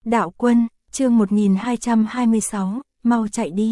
Đạo Quân, chương 1226, mau chạy đi.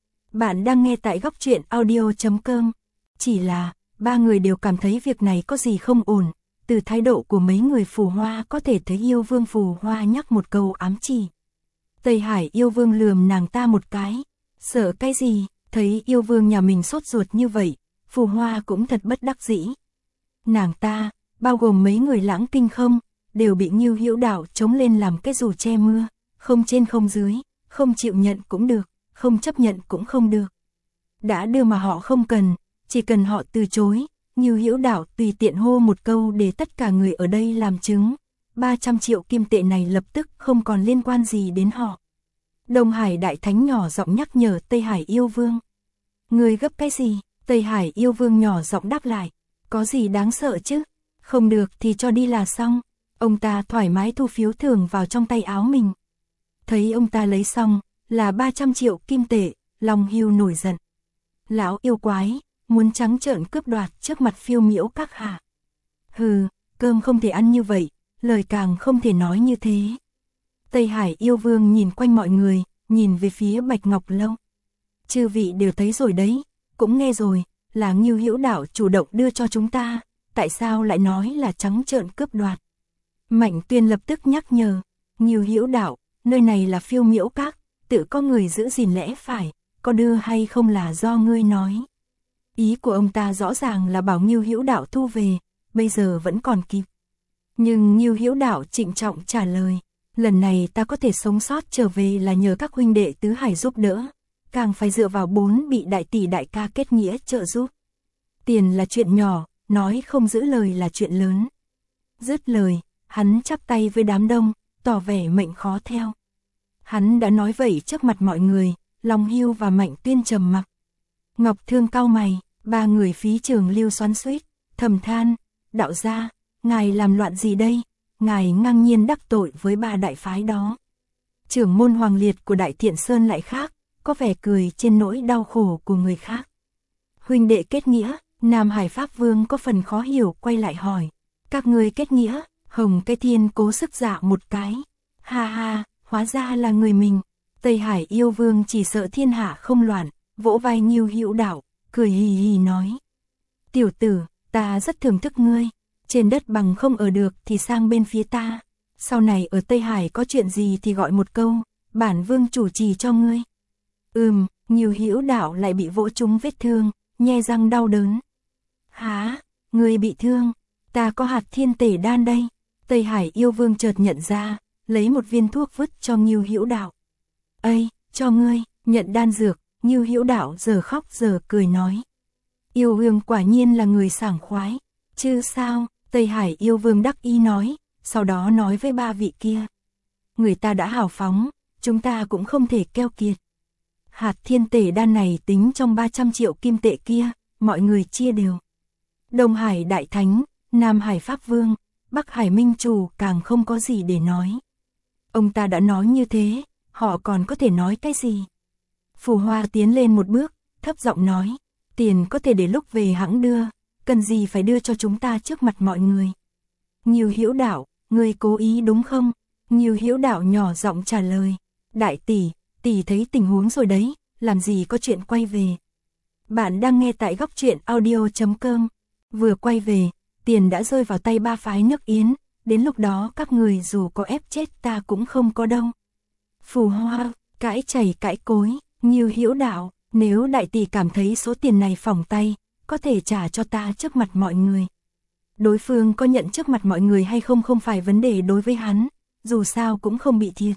Bạn đang nghe tại góc truyện audio.com. Chỉ là, ba người đều cảm thấy việc này có gì không ổn. Từ thái độ của mấy người Phù Hoa có thể thấy yêu vương Phù Hoa nhắc một câu ám chỉ. Tây Hải yêu vương lườm nàng ta một cái. Sợ cái gì, thấy yêu vương nhà mình sốt ruột như vậy, Phù Hoa cũng thật bất đắc dĩ. Nàng ta, bao gồm mấy người Lãng Kinh không, đều bị Ngưu Hữu Đạo chống lên làm cái dù che mưa, không trên không dưới, không chịu nhận cũng được, không chấp nhận cũng không được. Đã đưa mà họ không cần, chỉ cần họ từ chối, Ngưu Hữu Đạo tùy tiện hô một câu để tất cả người ở đây làm chứng, 300 triệu kim tệ này lập tức không còn liên quan gì đến họ. Đông Hải Đại Thánh nhỏ giọng nhắc nhở Tây Hải Yêu Vương. Người gấp cái gì? Tây Hải Yêu Vương nhỏ giọng đáp lại. Có gì đáng sợ chứ? Không được thì cho đi là xong. Ông ta thoải mái thu phiếu thưởng vào trong tay áo mình. Thấy ông ta lấy xong, là 300 triệu kim tệ, Long Hưu nổi giận. Lão yêu quái, muốn trắng trợn cướp đoạt trước mặt Phiêu Miễu Các hạ. Hừ, cơm không thể ăn như vậy, lời càng không thể nói như thế. Tây Hải Yêu Vương nhìn quanh mọi người, nhìn về phía Bạch Ngọc Lâu. Chư vị đều thấy rồi đấy, cũng nghe rồi, là Ngưu Hữu Đạo chủ động đưa cho chúng ta, tại sao lại nói là trắng trợn cướp đoạt? Mạnh Tuyên lập tức nhắc nhở, Ngưu Hữu Đạo, nơi này là Phiêu Miễu Các, tự có người giữ gìn lẽ phải, có đưa hay không là do ngươi nói. Ý của ông ta rõ ràng là bảo Ngưu Hữu Đạo thu về, bây giờ vẫn còn kịp. Nhưng Ngưu Hữu Đạo trịnh trọng trả lời, lần này ta có thể sống sót trở về là nhờ các huynh đệ tứ hải giúp đỡ, càng phải dựa vào 4 vị đại tỷ đại ca kết nghĩa trợ giúp. Tiền là chuyện nhỏ, nói không giữ lời là chuyện lớn. Dứt lời, hắn chắp tay với đám đông, tỏ vẻ mệnh khó theo. Hắn đã nói vậy trước mặt mọi người, Long Hưu và Mạnh Tuyên trầm mặc. Ngọc Thương cau mày, ba người Phí Trường Lưu xoắn xuýt, thầm than, đạo gia, ngài làm loạn gì đây? Ngài ngang nhiên đắc tội với ba đại phái đó. Trưởng môn Hoàng Liệt của Đại Thiện Sơn lại khác, có vẻ cười trên nỗi đau khổ của người khác. Huynh đệ kết nghĩa, Nam Hải Pháp Vương có phần khó hiểu quay lại hỏi. Các ngươi kết nghĩa, Hồng Cái Thiên cố sức dạ một cái. Ha ha, hóa ra là người mình. Tây Hải Yêu Vương chỉ sợ thiên hạ không loạn, vỗ vai Ngưu Hữu Đạo, cười hì hì nói. Tiểu tử, ta rất thưởng thức ngươi. Trên đất bằng không ở được thì sang bên phía ta. Sau này ở Tây Hải có chuyện gì thì gọi một câu, bản vương chủ trì cho ngươi. Ngưu Hữu Đạo lại bị vỗ trúng vết thương, nhe răng đau đớn. Hả, ngươi bị thương, ta có hạt thiên tể đan đây. Tây Hải Yêu Vương chợt nhận ra, lấy một viên thuốc vứt cho Ngưu Hữu Đạo. Ây, cho ngươi, nhận đan dược. Ngưu Hữu Đạo giờ khóc giờ cười nói. Yêu Vương quả nhiên là người sảng khoái, chứ sao? Tây Hải Yêu Vương đắc ý nói, sau đó nói với ba vị kia. Người ta đã hào phóng, chúng ta cũng không thể keo kiệt. Hạt thiên tể đan này tính trong 300 triệu kim tệ kia, mọi người chia đều. Đông Hải Đại Thánh, Nam Hải Pháp Vương, Bắc Hải Minh Chủ càng không có gì để nói. Ông ta đã nói như thế, họ còn có thể nói cái gì? Phù Hoa tiến lên một bước, thấp giọng nói, tiền có thể để lúc về hãng đưa, cần gì phải đưa cho chúng ta trước mặt mọi người. Ngưu Hữu Đạo, ngươi cố ý đúng không? Ngưu Hữu Đạo nhỏ giọng trả lời, đại tỷ, tỷ thấy tình huống rồi đấy, làm gì có chuyện quay về. Bạn đang nghe tại góc truyện audio.com. Vừa quay về, tiền đã rơi vào tay ba phái nước Yến, đến lúc đó các người dù có ép chết ta cũng không có đâu. Phù Hoa, cãi chảy cãi cối, Ngưu Hữu Đạo, nếu đại tỷ cảm thấy số tiền này phỏng tay, có thể trả cho ta trước mặt mọi người. Đối phương có nhận trước mặt mọi người hay không không phải vấn đề đối với hắn, dù sao cũng không bị thiệt.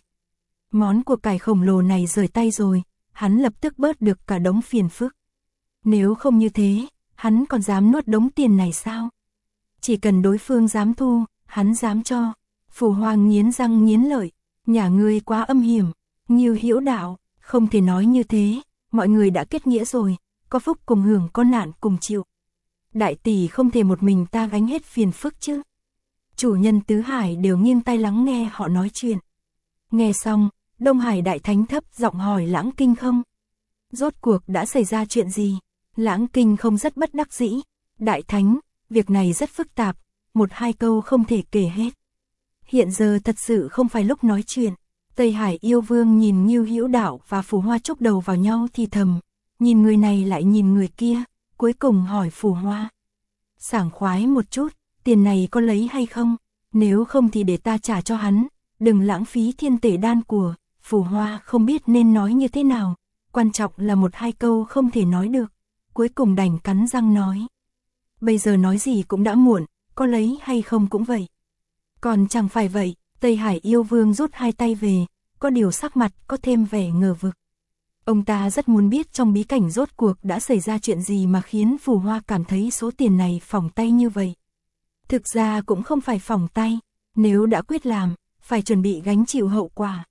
Món của cải khổng lồ này rời tay rồi, hắn lập tức bớt được cả đống phiền phức. Nếu không như thế, hắn còn dám nuốt đống tiền này sao? Chỉ cần đối phương dám thu, hắn dám cho. Phù Hoàng nghiến răng nghiến lợi, nhà ngươi quá âm hiểm. Ngưu Hữu Đạo, không thể nói như thế, mọi người đã kết nghĩa rồi, có phúc cùng hưởng có nạn cùng chịu. Đại tỷ không thể một mình ta gánh hết phiền phức chứ. Chủ nhân tứ hải đều nghiêng tai lắng nghe họ nói chuyện. Nghe xong, Đông Hải Đại Thánh thấp giọng hỏi Lãng Kinh không. Rốt cuộc đã xảy ra chuyện gì? Lãng Kinh không rất bất đắc dĩ. Đại Thánh, việc này rất phức tạp, một hai câu không thể kể hết. Hiện giờ thật sự không phải lúc nói chuyện. Tây Hải yêu vương nhìn Ngưu Hữu Đạo và Phù Hoa chúc đầu vào nhau thì thầm, nhìn người này lại nhìn người kia, cuối cùng hỏi Phù Hoa. Sảng khoái một chút, tiền này có lấy hay không? Nếu không thì để ta trả cho hắn, đừng lãng phí thiên tể đan của. Phù Hoa không biết nên nói như thế nào, quan trọng là một hai câu không thể nói được, cuối cùng đành cắn răng nói. Bây giờ nói gì cũng đã muộn, có lấy hay không cũng vậy. Còn chẳng phải vậy, Tây Hải yêu vương rút hai tay về, có điều sắc mặt có thêm vẻ ngờ vực. Ông ta rất muốn biết trong bí cảnh rốt cuộc đã xảy ra chuyện gì mà khiến Phù Hoa cảm thấy số tiền này phỏng tay như vậy. Thực ra cũng không phải phỏng tay, nếu đã quyết làm, phải chuẩn bị gánh chịu hậu quả.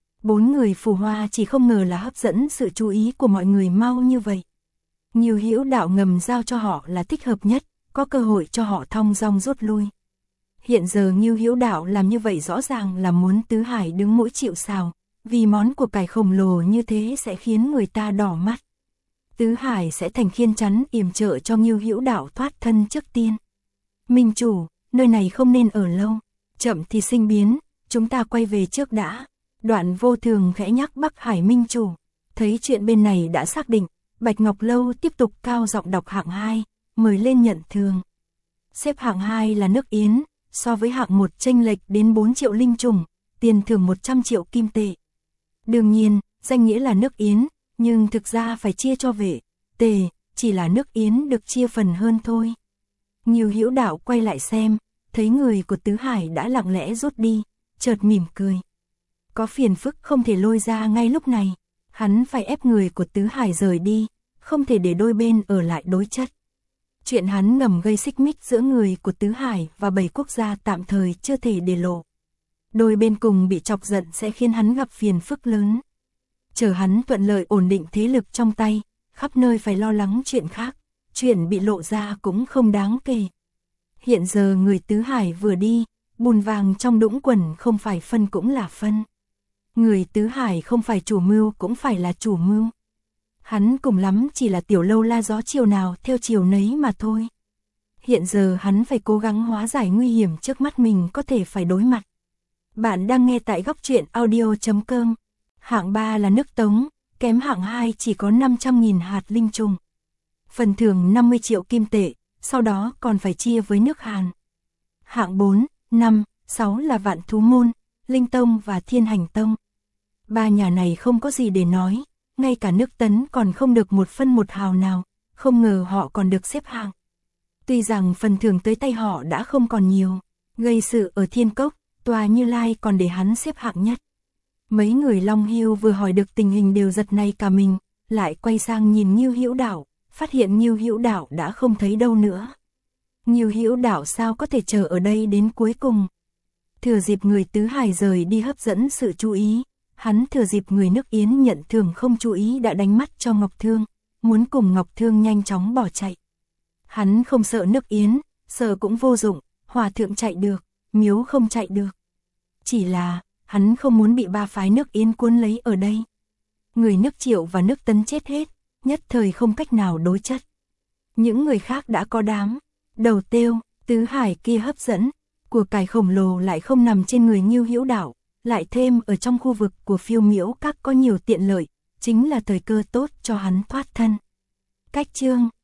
4 người Phù Hoa chỉ không ngờ là hấp dẫn sự chú ý của mọi người mau như vậy. Ngưu Hữu Đạo ngầm giao cho họ là thích hợp nhất, có cơ hội cho họ thong dong rút lui. Hiện giờ Ngưu Hữu Đạo làm như vậy rõ ràng là muốn Tứ Hải đứng mũi chịu sào, vì món của cải khổng lồ như thế sẽ khiến người ta đỏ mắt. Tứ Hải sẽ thành khiên chắn yểm trợ cho Ngưu Hữu Đạo thoát thân trước tiên. Minh chủ, nơi này không nên ở lâu, chậm thì sinh biến, chúng ta quay về trước đã. Đoạn Vô Thường khẽ nhắc Bắc Hải Minh chủ, thấy chuyện bên này đã xác định, Bạch Ngọc Lâu tiếp tục cao giọng đọc hạng 2, mời lên nhận thường. Xếp hạng 2 là nước Yến, so với hạng 1 chênh lệch đến 4 triệu linh trùng, tiền thưởng 100 triệu kim tệ. Đương nhiên, danh nghĩa là nước Yến, nhưng thực ra phải chia cho vệ, tề, chỉ là nước Yến được chia phần hơn thôi. Ngưu Hữu Đạo quay lại xem, thấy người của Tứ Hải đã lặng lẽ rút đi, chợt mỉm cười. Có phiền phức không thể lôi ra ngay lúc này, hắn phải ép người của Tứ Hải rời đi, không thể để đôi bên ở lại đối chất. Chuyện hắn ngầm gây xích mích giữa người của Tứ Hải và 7 quốc gia tạm thời chưa thể để lộ. Đôi bên cùng bị chọc giận sẽ khiến hắn gặp phiền phức lớn. Chờ hắn thuận lợi ổn định thế lực trong tay, khắp nơi phải lo lắng chuyện khác, chuyện bị lộ ra cũng không đáng kể. Hiện giờ người Tứ Hải vừa đi, bùn vàng trong đũng quần không phải phân cũng là phân. Người Tứ Hải không phải chủ mưu cũng phải là chủ mưu. Hắn cùng lắm chỉ là tiểu lâu la gió chiều nào theo chiều nấy mà thôi. Hiện giờ hắn phải cố gắng hóa giải nguy hiểm trước mắt mình có thể phải đối mặt. Bạn đang nghe tại Góc Truyện Audio.com. Hạng 3 là nước Tống, kém hạng 2 chỉ có 500.000 hạt linh trùng. Phần thưởng 50 triệu kim tệ, sau đó còn phải chia với nước Hàn. Hạng 4, 5, 6 là Vạn Thú Môn, Linh Tông và Thiên Hành Tông. Ba nhà này không có gì để nói, ngay cả nước Tấn còn không được một phân một hào nào, không ngờ họ còn được xếp hạng. Tuy rằng phần thưởng tới tay họ đã không còn nhiều, gây sự ở Thiên Cốc, Tòa Như Lai còn để hắn xếp hạng nhất. Mấy người Long Hưu vừa hỏi được tình hình đều giật nảy cả mình, lại quay sang nhìn Ngưu Hữu Đạo, phát hiện Ngưu Hữu Đạo đã không thấy đâu nữa. Ngưu Hữu Đạo sao có thể chờ ở đây đến cuối cùng? Thừa dịp người Tứ Hải rời đi hấp dẫn sự chú ý, hắn thừa dịp người nước Yến nhận thưởng không chú ý đã đánh mắt cho Ngọc Thương, muốn cùng Ngọc Thương nhanh chóng bỏ chạy. Hắn không sợ nước Yến, sợ cũng vô dụng, hòa thượng chạy được, miếu không chạy được. Chỉ là, hắn không muốn bị ba phái nước Yến cuốn lấy ở đây. Người nước Triệu và nước Tấn chết hết, nhất thời không cách nào đối chất. Những người khác đã có đám, Đầu Tiêu, Tứ Hải kia hấp dẫn, của cải khổng lồ lại không nằm trên người Ngưu Hữu Đạo, lại thêm ở trong khu vực của Phiêu Miễu Các có nhiều tiện lợi, chính là thời cơ tốt cho hắn thoát thân. Cách chương